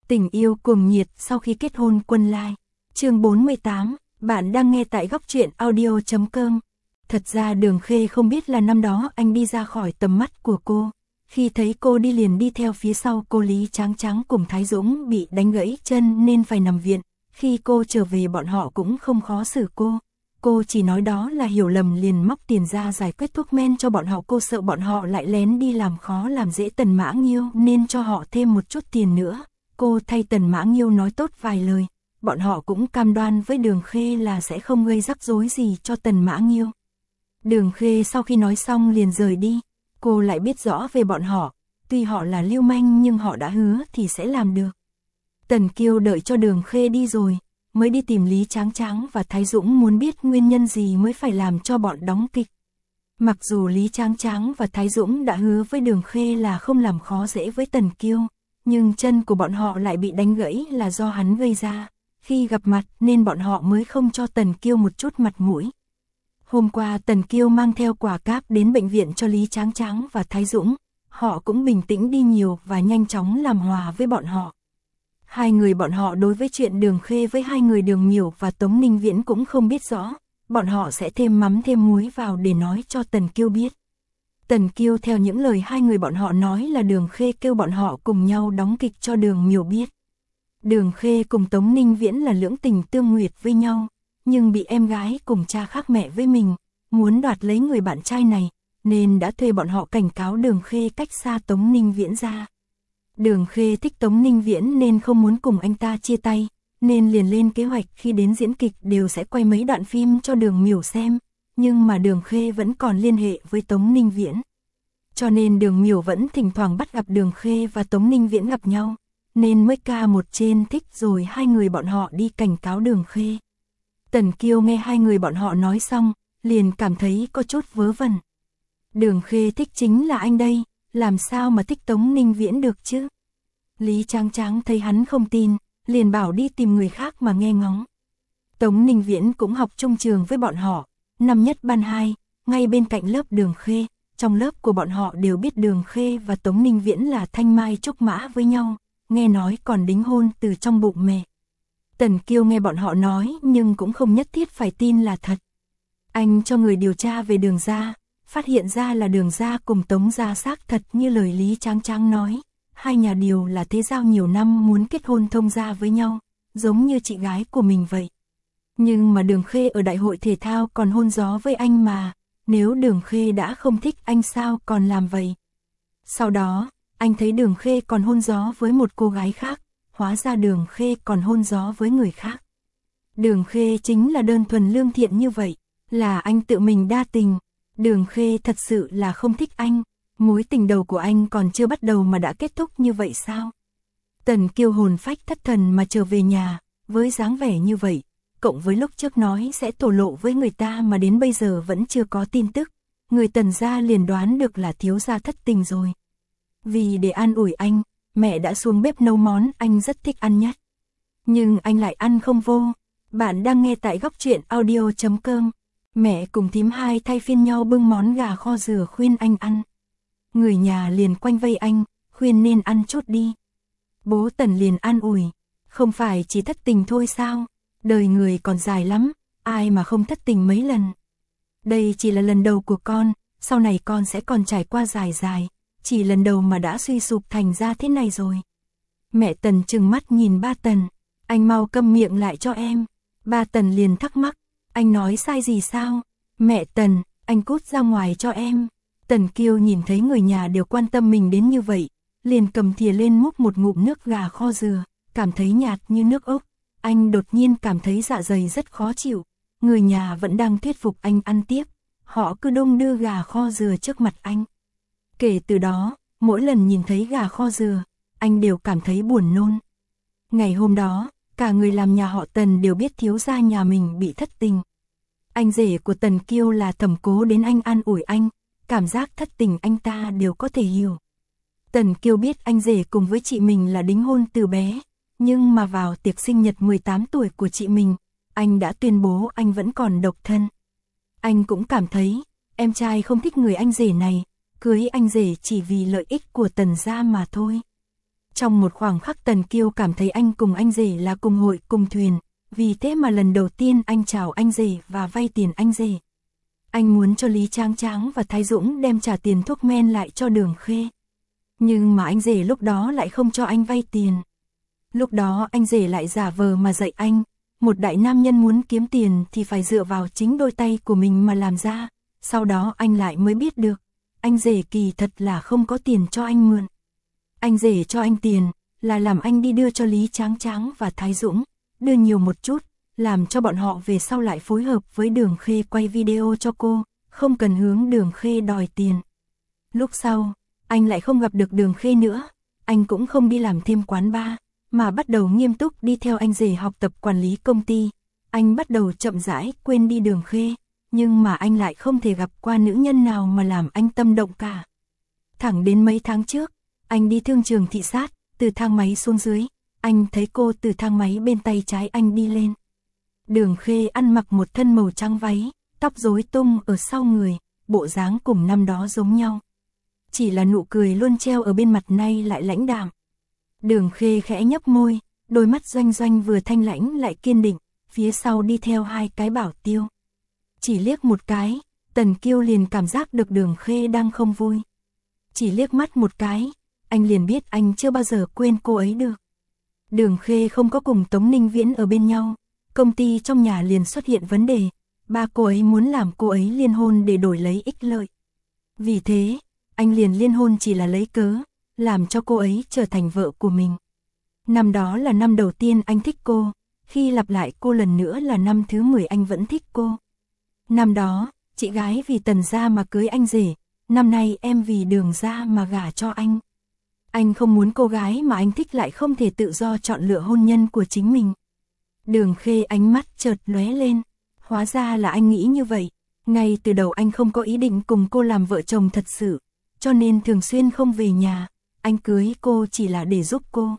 Tình yêu cuồng nhiệt sau khi kết hôn Quân Lai. Chương 48, bạn đang nghe tại góc truyện audio.com. Thật ra Đường Khê không biết là năm đó anh đi ra khỏi tầm mắt của cô. Khi thấy cô đi liền đi theo phía sau cô Lý Tráng Tráng cùng Thái Dũng bị đánh gãy chân nên phải nằm viện. Khi cô trở về bọn họ cũng không khó xử cô. Cô chỉ nói đó là hiểu lầm liền móc tiền ra giải quyết thuốc men cho bọn họ. Cô sợ bọn họ lại lén đi làm khó làm dễ Tần Mã Nghiêu nên cho họ thêm một chút tiền nữa. Cô thay Tần Mã Nghiêu nói tốt vài lời. Bọn họ cũng cam đoan với Đường Khê là sẽ không gây rắc rối gì cho Tần Mã Nghiêu. Đường Khê sau khi nói xong liền rời đi. Cô lại biết rõ về bọn họ. Tuy họ là lưu manh nhưng họ đã hứa thì sẽ làm được. Tần Kiêu đợi cho Đường Khê đi rồi, mới đi tìm Lý Tráng Tráng và Thái Dũng muốn biết nguyên nhân gì mới phải làm cho bọn đóng kịch. Mặc dù Lý Tráng Tráng và Thái Dũng đã hứa với Đường Khê là không làm khó dễ với Tần Kiêu, nhưng chân của bọn họ lại bị đánh gãy là do hắn gây ra. Khi gặp mặt nên bọn họ mới không cho Tần Kiêu một chút mặt mũi. Hôm qua Tần Kiêu mang theo quả cáp đến bệnh viện cho Lý Tráng Tráng và Thái Dũng. Họ cũng bình tĩnh đi nhiều và nhanh chóng làm hòa với bọn họ. Hai người bọn họ đối với chuyện Đường Khê với hai người Đường Miểu và Tống Ninh Viễn cũng không biết rõ. Bọn họ sẽ thêm mắm thêm muối vào để nói cho Tần Kiêu biết. Tần Kiêu theo những lời hai người bọn họ nói là Đường Khê kêu bọn họ cùng nhau đóng kịch cho Đường Miểu biết. Đường Khê cùng Tống Ninh Viễn là lưỡng tình tương nguyệt với nhau, nhưng bị em gái cùng cha khác mẹ với mình, muốn đoạt lấy người bạn trai này, nên đã thuê bọn họ cảnh cáo Đường Khê cách xa Tống Ninh Viễn ra. Đường Khê thích Tống Ninh Viễn nên không muốn cùng anh ta chia tay, nên liền lên kế hoạch khi đến diễn kịch đều sẽ quay mấy đoạn phim cho Đường Miểu xem, nhưng mà Đường Khê vẫn còn liên hệ với Tống Ninh Viễn. Cho nên Đường Miểu vẫn thỉnh thoảng bắt gặp Đường Khê và Tống Ninh Viễn gặp nhau, nên mới ca một trên thích rồi hai người bọn họ đi cảnh cáo Đường Khê. Tần Kiêu nghe hai người bọn họ nói xong, liền cảm thấy có chút vớ vẩn. Đường Khê thích chính là anh đây, làm sao mà thích Tống Ninh Viễn được chứ? Lý Tráng Tráng thấy hắn không tin, liền bảo đi tìm người khác mà nghe ngóng. Tống Ninh Viễn cũng học chung trường với bọn họ, năm nhất ban 2, ngay bên cạnh lớp Đường Khê. Trong lớp của bọn họ đều biết Đường Khê và Tống Ninh Viễn là thanh mai trúc mã với nhau, nghe nói còn đính hôn từ trong bụng mẹ. Tần Kiêu nghe bọn họ nói nhưng cũng không nhất thiết phải tin là thật. Anh cho người điều tra về Đường gia, phát hiện ra là Đường gia cùng Tống gia xác thật như lời Lý Tráng Tráng nói. Hai nhà đều là thế giao nhiều năm muốn kết hôn thông gia với nhau, giống như chị gái của mình vậy. Nhưng mà Đường Khê ở đại hội thể thao còn hôn gió với anh mà, nếu Đường Khê đã không thích anh sao còn làm vậy? Sau đó, anh thấy Đường Khê còn hôn gió với một cô gái khác, hóa ra Đường Khê còn hôn gió với người khác. Đường Khê chính là đơn thuần lương thiện như vậy, là anh tự mình đa tình. Đường Khê thật sự là không thích anh, mối tình đầu của anh còn chưa bắt đầu mà đã kết thúc như vậy sao? Tần Kiêu hồn phách thất thần mà trở về nhà, với dáng vẻ như vậy, cộng với lúc trước nói sẽ thổ lộ với người ta mà đến bây giờ vẫn chưa có tin tức, người Tần gia liền đoán được là thiếu gia thất tình rồi. Vì để an ủi anh, mẹ đã xuống bếp nấu món anh rất thích ăn nhất. Nhưng anh lại ăn không vô. Bạn đang nghe tại góc truyện audio.com. Mẹ cùng thím hai thay phiên nhau bưng món gà kho dừa khuyên anh ăn. Người nhà liền quanh vây anh, khuyên nên ăn chút đi. Bố Tần liền an ủi, không phải chỉ thất tình thôi sao, đời người còn dài lắm, ai mà không thất tình mấy lần. Đây chỉ là lần đầu của con, sau này con sẽ còn trải qua dài dài, chỉ lần đầu mà đã suy sụp thành ra thế này rồi. Mẹ Tần trừng mắt nhìn ba Tần, anh mau câm miệng lại cho em. Ba Tần liền thắc mắc, anh nói sai gì sao? Mẹ Tần, anh cút ra ngoài cho em. Tần Kiêu nhìn thấy người nhà đều quan tâm mình đến như vậy, liền cầm thìa lên múc một ngụm nước gà kho dừa, cảm thấy nhạt như nước ốc. Anh đột nhiên cảm thấy dạ dày rất khó chịu. Người nhà vẫn đang thuyết phục anh ăn tiếp, họ cứ đung đưa gà kho dừa trước mặt anh. Kể từ đó, mỗi lần nhìn thấy gà kho dừa, anh đều cảm thấy buồn nôn. Ngày hôm đó, cả người làm nhà họ Tần đều biết thiếu gia nhà mình bị thất tình. Anh rể của Tần Kiêu là Thẩm Cố đến anh an ủi anh, cảm giác thất tình anh ta đều có thể hiểu. Tần Kiêu biết anh rể cùng với chị mình là đính hôn từ bé, nhưng mà vào tiệc sinh nhật 18 tuổi của chị mình, anh đã tuyên bố anh vẫn còn độc thân. Anh cũng cảm thấy, em trai không thích người anh rể này, cưới anh rể chỉ vì lợi ích của Tần gia mà thôi. Trong một khoảng khắc Tần Kiêu cảm thấy anh cùng anh rể là cùng hội cùng thuyền, vì thế mà lần đầu tiên anh chào anh rể và vay tiền anh rể. Anh muốn cho Lý Tráng Tráng và Thái Dũng đem trả tiền thuốc men lại cho Đường Khê. Nhưng mà anh rể lúc đó lại không cho anh vay tiền. Lúc đó anh rể lại giả vờ mà dạy anh, một đại nam nhân muốn kiếm tiền thì phải dựa vào chính đôi tay của mình mà làm ra. Sau đó anh lại mới biết được, anh rể kỳ thật là không có tiền cho anh mượn. Anh rể cho anh tiền, là làm anh đi đưa cho Lý Tráng Tráng và Thái Dũng, đưa nhiều một chút, làm cho bọn họ về sau lại phối hợp với Đường Khê quay video cho cô, không cần hướng Đường Khê đòi tiền. Lúc sau, anh lại không gặp được Đường Khê nữa, anh cũng không đi làm thêm quán bar, mà bắt đầu nghiêm túc đi theo anh rể học tập quản lý công ty. Anh bắt đầu chậm rãi quên đi Đường Khê, nhưng mà anh lại không thể gặp qua nữ nhân nào mà làm anh tâm động cả. Thẳng đến mấy tháng trước, anh đi thương trường thị sát, từ thang máy xuống dưới, anh thấy cô từ thang máy bên tay trái anh đi lên. Đường Khê ăn mặc một thân màu trắng váy, tóc rối tung ở sau người, bộ dáng cùng năm đó giống nhau. Chỉ là nụ cười luôn treo ở bên mặt nay lại lãnh đạm. Đường Khê khẽ nhấp môi, đôi mắt doanh doanh vừa thanh lãnh lại kiên định, phía sau đi theo hai cái bảo tiêu. Chỉ liếc một cái, Tần Kiêu liền cảm giác được Đường Khê đang không vui. Chỉ liếc mắt một cái, anh liền biết anh chưa bao giờ quên cô ấy được. Đường Khê không có cùng Tống Ninh Viễn ở bên nhau, công ty trong nhà liền xuất hiện vấn đề, ba cô ấy muốn làm cô ấy liên hôn để đổi lấy ích lợi. Vì thế, anh liền liên hôn chỉ là lấy cớ, làm cho cô ấy trở thành vợ của mình. Năm đó là năm đầu tiên anh thích cô, khi lặp lại cô lần nữa là năm thứ 10 anh vẫn thích cô. Năm đó, chị gái vì Tần gia mà cưới anh rể, năm nay em vì Đường gia mà gả cho anh. Anh không muốn cô gái mà anh thích lại không thể tự do chọn lựa hôn nhân của chính mình. Đường Khê ánh mắt chợt lóe lên, hóa ra là anh nghĩ như vậy, ngay từ đầu anh không có ý định cùng cô làm vợ chồng thật sự, cho nên thường xuyên không về nhà, anh cưới cô chỉ là để giúp cô.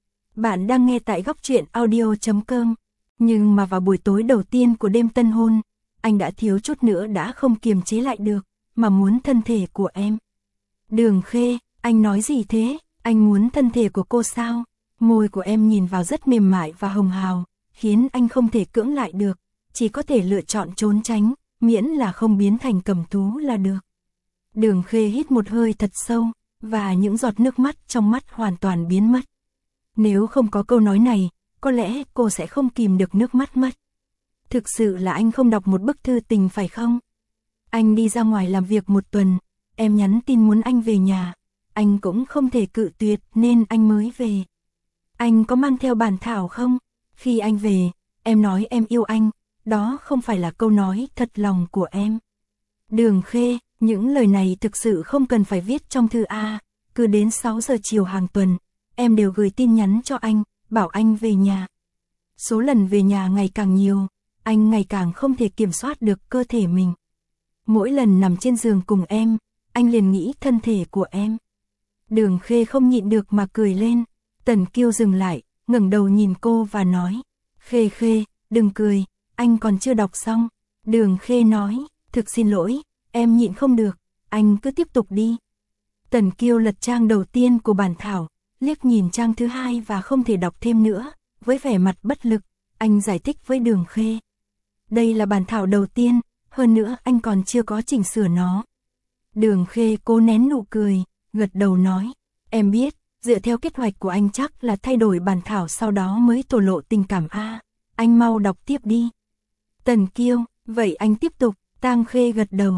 Bạn đang nghe tại góc truyện audio.com, nhưng mà vào buổi tối đầu tiên của đêm tân hôn, anh đã thiếu chút nữa đã không kiềm chế lại được, mà muốn thân thể của em. Đường Khê, anh nói gì thế? Anh muốn thân thể của cô sao? Môi của em nhìn vào rất mềm mại và hồng hào, khiến anh không thể cưỡng lại được, chỉ có thể lựa chọn trốn tránh, miễn là không biến thành cầm thú là được. Đường Khê hít một hơi thật sâu, và những giọt nước mắt trong mắt hoàn toàn biến mất. Nếu không có câu nói này, có lẽ cô sẽ không kìm được nước mắt mất. Thực sự là anh không đọc một bức thư tình phải không? Anh đi ra ngoài làm việc một tuần, em nhắn tin muốn anh về nhà, anh cũng không thể cự tuyệt nên anh mới về. Anh có mang theo bản thảo không? Khi anh về, em nói em yêu anh, đó không phải là câu nói thật lòng của em. Đường Khê, những lời này thực sự không cần phải viết trong thư A, cứ đến 6 giờ chiều hàng tuần, em đều gửi tin nhắn cho anh, bảo anh về nhà. Số lần về nhà ngày càng nhiều, anh ngày càng không thể kiểm soát được cơ thể mình. Mỗi lần nằm trên giường cùng em, anh liền nghĩ thân thể của em. Đường Khê không nhịn được mà cười lên. Tần Kiêu dừng lại, ngẩng đầu nhìn cô và nói, Khê Khê, đừng cười, anh còn chưa đọc xong. Đường Khê nói, thực xin lỗi, em nhịn không được, anh cứ tiếp tục đi. Tần Kiêu lật trang đầu tiên của bản thảo, liếc nhìn trang thứ hai và không thể đọc thêm nữa, với vẻ mặt bất lực, anh giải thích với Đường Khê. Đây là bản thảo đầu tiên, hơn nữa anh còn chưa có chỉnh sửa nó. Đường Khê cố nén nụ cười, gật đầu nói, em biết, dựa theo kế hoạch của anh chắc là thay đổi bản thảo sau đó mới thổ lộ tình cảm a. Anh mau đọc tiếp đi. Tần Kiêu, vậy anh tiếp tục. Tang Khê gật đầu,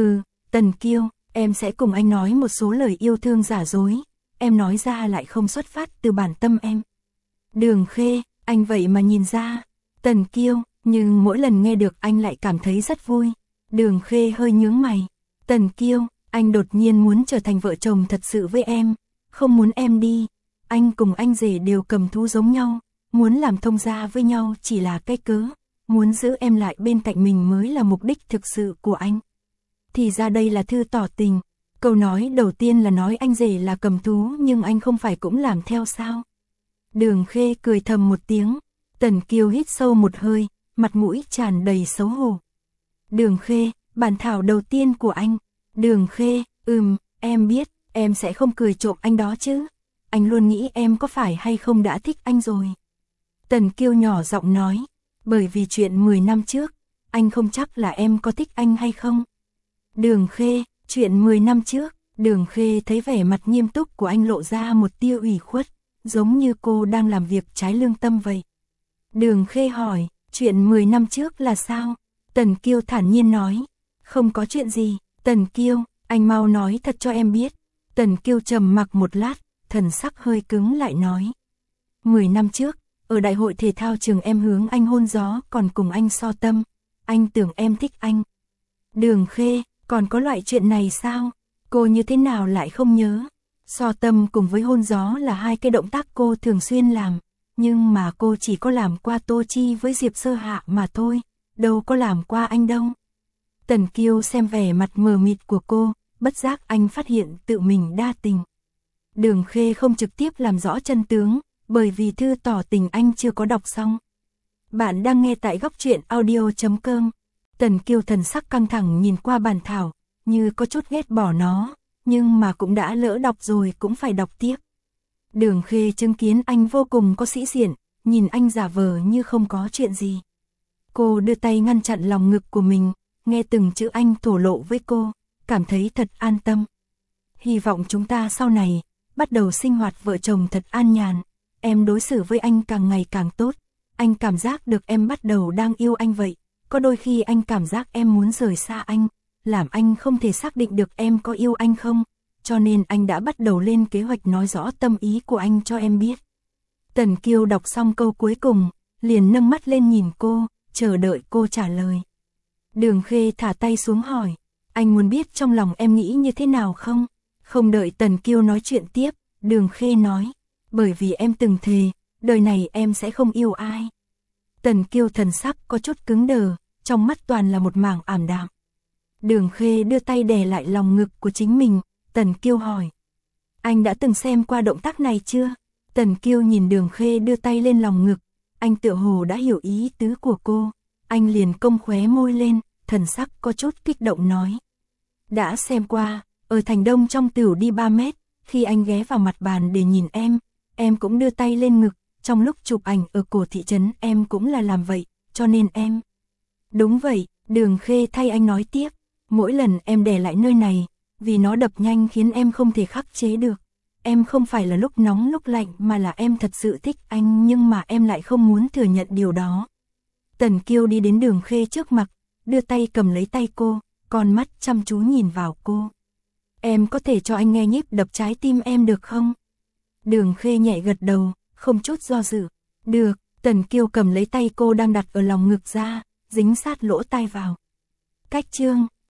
Tần Kiêu, em sẽ cùng anh nói một số lời yêu thương giả dối, em nói ra lại không xuất phát từ bản tâm em. Đường Khê, anh vậy mà nhìn ra. Tần Kiêu, nhưng mỗi lần nghe được anh lại cảm thấy rất vui. Đường Khê hơi nhướng mày. Tần Kiêu, anh đột nhiên muốn trở thành vợ chồng thật sự với em, không muốn em đi. Anh cùng anh rể đều cầm thú giống nhau, muốn làm thông gia với nhau chỉ là cái cớ, muốn giữ em lại bên cạnh mình mới là mục đích thực sự của anh. Thì ra đây là thư tỏ tình. Câu nói đầu tiên là nói anh rể là cầm thú nhưng anh không phải cũng làm theo sao? Đường Khê cười thầm một tiếng. Tần Kiêu hít sâu một hơi, mặt mũi tràn đầy xấu hổ. Đường Khê, bản thảo đầu tiên của anh. Đường Khê, em biết, em sẽ không cười trộm anh đó chứ. anh luôn nghĩ em có phải hay không đã thích anh rồi. Tần Kiêu nhỏ giọng nói, bởi vì chuyện 10 năm trước, anh không chắc là em có thích anh hay không. Đường Khê, chuyện 10 năm trước, Đường Khê thấy vẻ mặt nghiêm túc của anh lộ ra một tia ủy khuất, giống như cô đang làm việc trái lương tâm vậy. Đường Khê hỏi, chuyện 10 năm trước là sao? Tần Kiêu thản nhiên nói, không có chuyện gì. Tần Kiêu, anh mau nói thật cho em biết. Tần Kiêu trầm mặc một lát, thần sắc hơi cứng lại nói. 10 năm trước, ở đại hội thể thao trường em hướng anh hôn gió còn cùng anh so tâm. Anh tưởng em thích anh. Đường Khê, còn có loại chuyện này sao? Cô như thế nào lại không nhớ? So tâm cùng với hôn gió là hai cái động tác cô thường xuyên làm. Nhưng mà cô chỉ có làm qua Tô Chi với Diệp Sơ Hạ mà thôi. Đâu có làm qua anh đâu. Tần Kiêu xem vẻ mặt mờ mịt của cô, bất giác anh phát hiện tự mình đa tình. Đường Khê không trực tiếp làm rõ chân tướng, bởi vì thư tỏ tình anh chưa có đọc xong. Bạn đang nghe tại góc truyện audio.com. Tần Kiêu thần sắc căng thẳng nhìn qua bản thảo, như có chút ghét bỏ nó, nhưng mà cũng đã lỡ đọc rồi cũng phải đọc tiếp. Đường Khê chứng kiến anh vô cùng có sĩ diện, nhìn anh giả vờ như không có chuyện gì. Cô đưa tay ngăn chặn lòng ngực của mình, nghe từng chữ anh thổ lộ với cô, cảm thấy thật an tâm. Hy vọng chúng ta sau này, bắt đầu sinh hoạt vợ chồng thật an nhàn, em đối xử với anh càng ngày càng tốt, anh cảm giác được em bắt đầu đang yêu anh vậy, có đôi khi anh cảm giác em muốn rời xa anh, làm anh không thể xác định được em có yêu anh không, cho nên anh đã bắt đầu lên kế hoạch nói rõ tâm ý của anh cho em biết. Tần Kiêu đọc xong câu cuối cùng, liền nâng mắt lên nhìn cô, chờ đợi cô trả lời. Đường Khê thả tay xuống hỏi, anh muốn biết trong lòng em nghĩ như thế nào không? Không đợi Tần Kiêu nói chuyện tiếp, Đường Khê nói, bởi vì em từng thề, đời này em sẽ không yêu ai. Tần Kiêu thần sắc có chút cứng đờ, trong mắt toàn là một mảng ảm đạm. Đường Khê đưa tay đè lại lòng ngực của chính mình, Tần Kiêu hỏi, anh đã từng xem qua động tác này chưa? Tần Kiêu nhìn Đường Khê đưa tay lên lòng ngực, anh tựa hồ đã hiểu ý tứ của cô, anh liền cong khóe môi lên, thần sắc có chút kích động nói. Đã xem qua, ở Thành Đông trong tửu đi 3 mét, khi anh ghé vào mặt bàn để nhìn em cũng đưa tay lên ngực, trong lúc chụp ảnh ở cổ thị trấn em cũng là làm vậy, cho nên em. Đúng vậy, Đường Khê thay anh nói tiếp, mỗi lần em đè lại nơi này, vì nó đập nhanh khiến em không thể khắc chế được. Em không phải là lúc nóng lúc lạnh mà là em thật sự thích anh nhưng mà em lại không muốn thừa nhận điều đó. Tần Kiêu đi đến Đường Khê trước mặt, đưa tay cầm lấy tay cô, con mắt chăm chú nhìn vào cô. Em có thể cho anh nghe nhịp đập trái tim em được không? Đường Khê nhẹ gật đầu, không chút do dự. Được, Tần Kiêu cầm lấy tay cô đang đặt ở lòng ngực ra, dính sát lỗ tai vào. Cách chương